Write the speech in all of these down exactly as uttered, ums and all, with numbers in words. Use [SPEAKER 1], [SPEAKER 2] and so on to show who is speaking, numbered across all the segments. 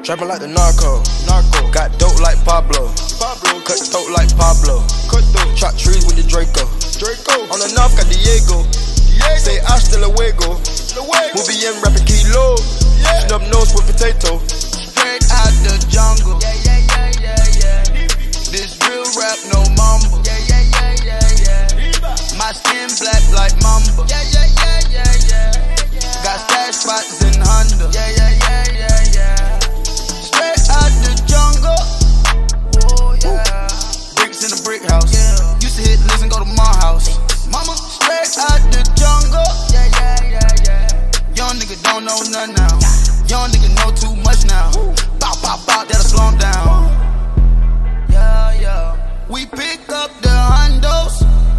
[SPEAKER 1] Trapping like the narco, narco. Got dope like Pablo, Pablo. Cut throat like Pablo, cut throat. Chop trees with the Draco, Draco. On the north got Diego, Diego. Say hasta luego, luego. Movie in rapping kilo, yeah. Snub nose with potato.
[SPEAKER 2] Straight out the jungle, yeah, yeah, yeah, yeah, yeah. This real rap, no mumble, yeah, yeah, yeah, yeah, yeah. My skin black like mamba, yeah, yeah, yeah, yeah, yeah. Got stash spots in Honda, yeah, yeah, yeah, yeah, yeah. Straight out the jungle, oh yeah. Bricks in the brick house, yeah. Used to hit listen, go to my house. Mama, straight out the jungle, yeah, yeah, yeah, yeah. Young nigga don't know nothing now. Young nigga know too much now. Bow, bow, bow, that'll slow him down. Yeah, yeah. We pick up the hundos,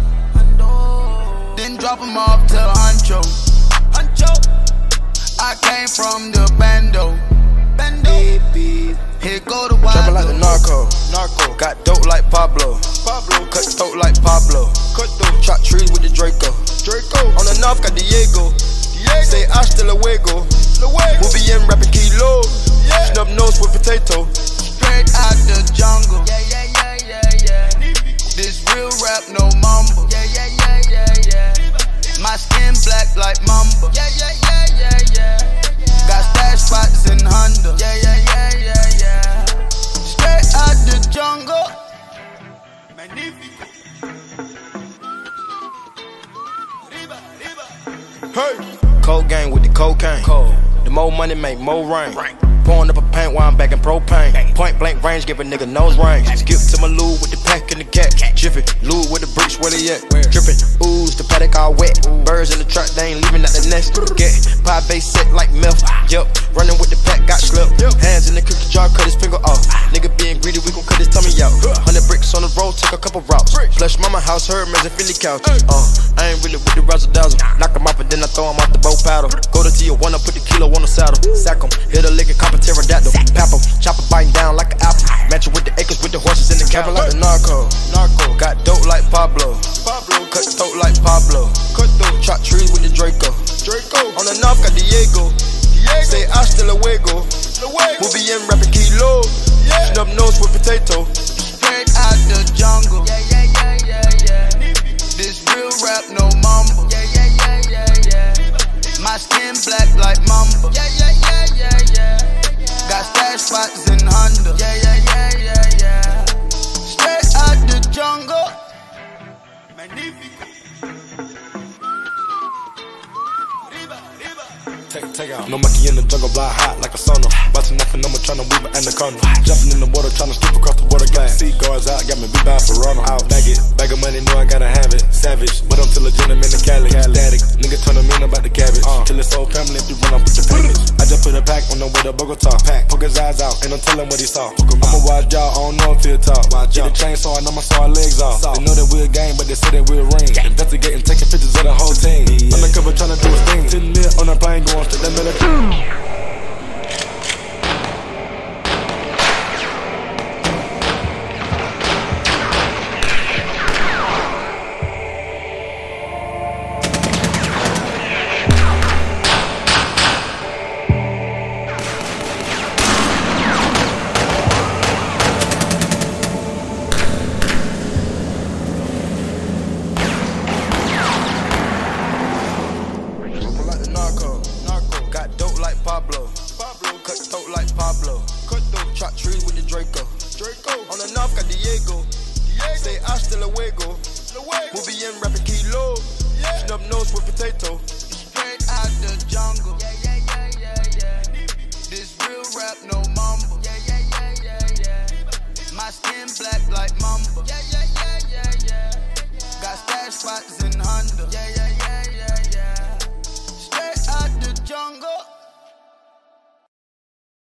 [SPEAKER 2] then drop them off to Huncho. Huncho. I came from the bando. Bando. Here go the wild.
[SPEAKER 1] Trapping like the narco, narco. Got dope like Pablo, Pablo. Cut throat like Pablo, cut throat. Chop trees with the Draco, Draco. On the north got Diego, Diego. Say hasta luego, luego. Movie in rapping kilo, yeah. Snub nose with potato.
[SPEAKER 2] Straight out the jungle, yeah, yeah, yeah, yeah, yeah. This real rap, no mumble, yeah, yeah, yeah, yeah, yeah. My skin black like mamba, yeah, yeah, yeah, yeah, yeah. Got stash spots in Honda, yeah, yeah, yeah, yeah, yeah. Straight out the jungle, magnifico. Riba, riba.
[SPEAKER 1] Hey, cold gang with the cocaine. Cold. The more money make more rain. rain. Pouring up a paint while I'm back in propane. Point blank range, give a nigga nose range. Skip to my loo with the pack and the cat. Jiffy, loo with the bricks, where they at? Drippin', ooze, the paddock all wet. Birds in the truck, they ain't leaving out the nest. Get pie base set like milk. Yup, running with the pack, got slipped. Hands in the cookie jar, cut his finger off. Nigga being greedy, we gon' cut his tummy out. Hundred bricks on the road, took a couple routes. Flush mama house, her man's a Philly couch. Uh, I ain't really with the razzle dazzle. Knock him off and then I throw him off the boat paddle. Go to Tijuana, put the kilo on the saddle. Sack him, hit a lick and cop a pterodactyl. Pap him, chop it biting down like an apple. Match it with the acres, with the horses in the cabin. Like the narco, narco. Got dope like Pablo, Pablo. Cut throat like Pablo, cut throat. Chop trees with the Draco, Draco. On the north got Diego, Diego. Say hasta luego, luego. Movie in rapping kilo, yeah. Snub nose with potato.
[SPEAKER 2] Straight out the jungle, yeah, yeah, yeah, yeah, yeah. This real rap, no mumble, yeah, yeah, yeah, yeah, yeah. My skin black like mamba, yeah, yeah, yeah, yeah, yeah. Got stash spots in Honda, yeah, yeah, yeah, yeah, yeah. Straight out the jungle, magnifico. Riba, riba.
[SPEAKER 3] Take, take out. No monkey in the jungle, fly hot like a sauna. Bustin' up and I'm tryna weave an anaconda. Jumping in the water, tryna skip across the water glass. Seaguards out, got me beat by Ferrano. Out, bag it, bag of money, know I gotta have it. Savage, but I'm still a gentleman in Cali. Static, nigga turn him in about the cabbage. Uh. Kill his whole family if you run up with the package. I just put a pack on the way to Bogota. Pack, poke his eyes out, ain't no telling what he saw. I'ma watch y'all, I don't know if he'll talk. Get a chainsaw, and I'ma saw our legs off. They know that we're a gang, but they say that we're a ring. Investigating, taking pictures of the whole team. Yeah. Undercover tryna do his thing. Ten mil on a plane, going straight to military.
[SPEAKER 1] Pablo, Pablo. Cut throat like Pablo, cut throat. Chop trees with the Draco, Draco. On the north got Diego, Diego. Say hasta luego, luego. Movie in rapping kilo, yeah. Snub nose with potato.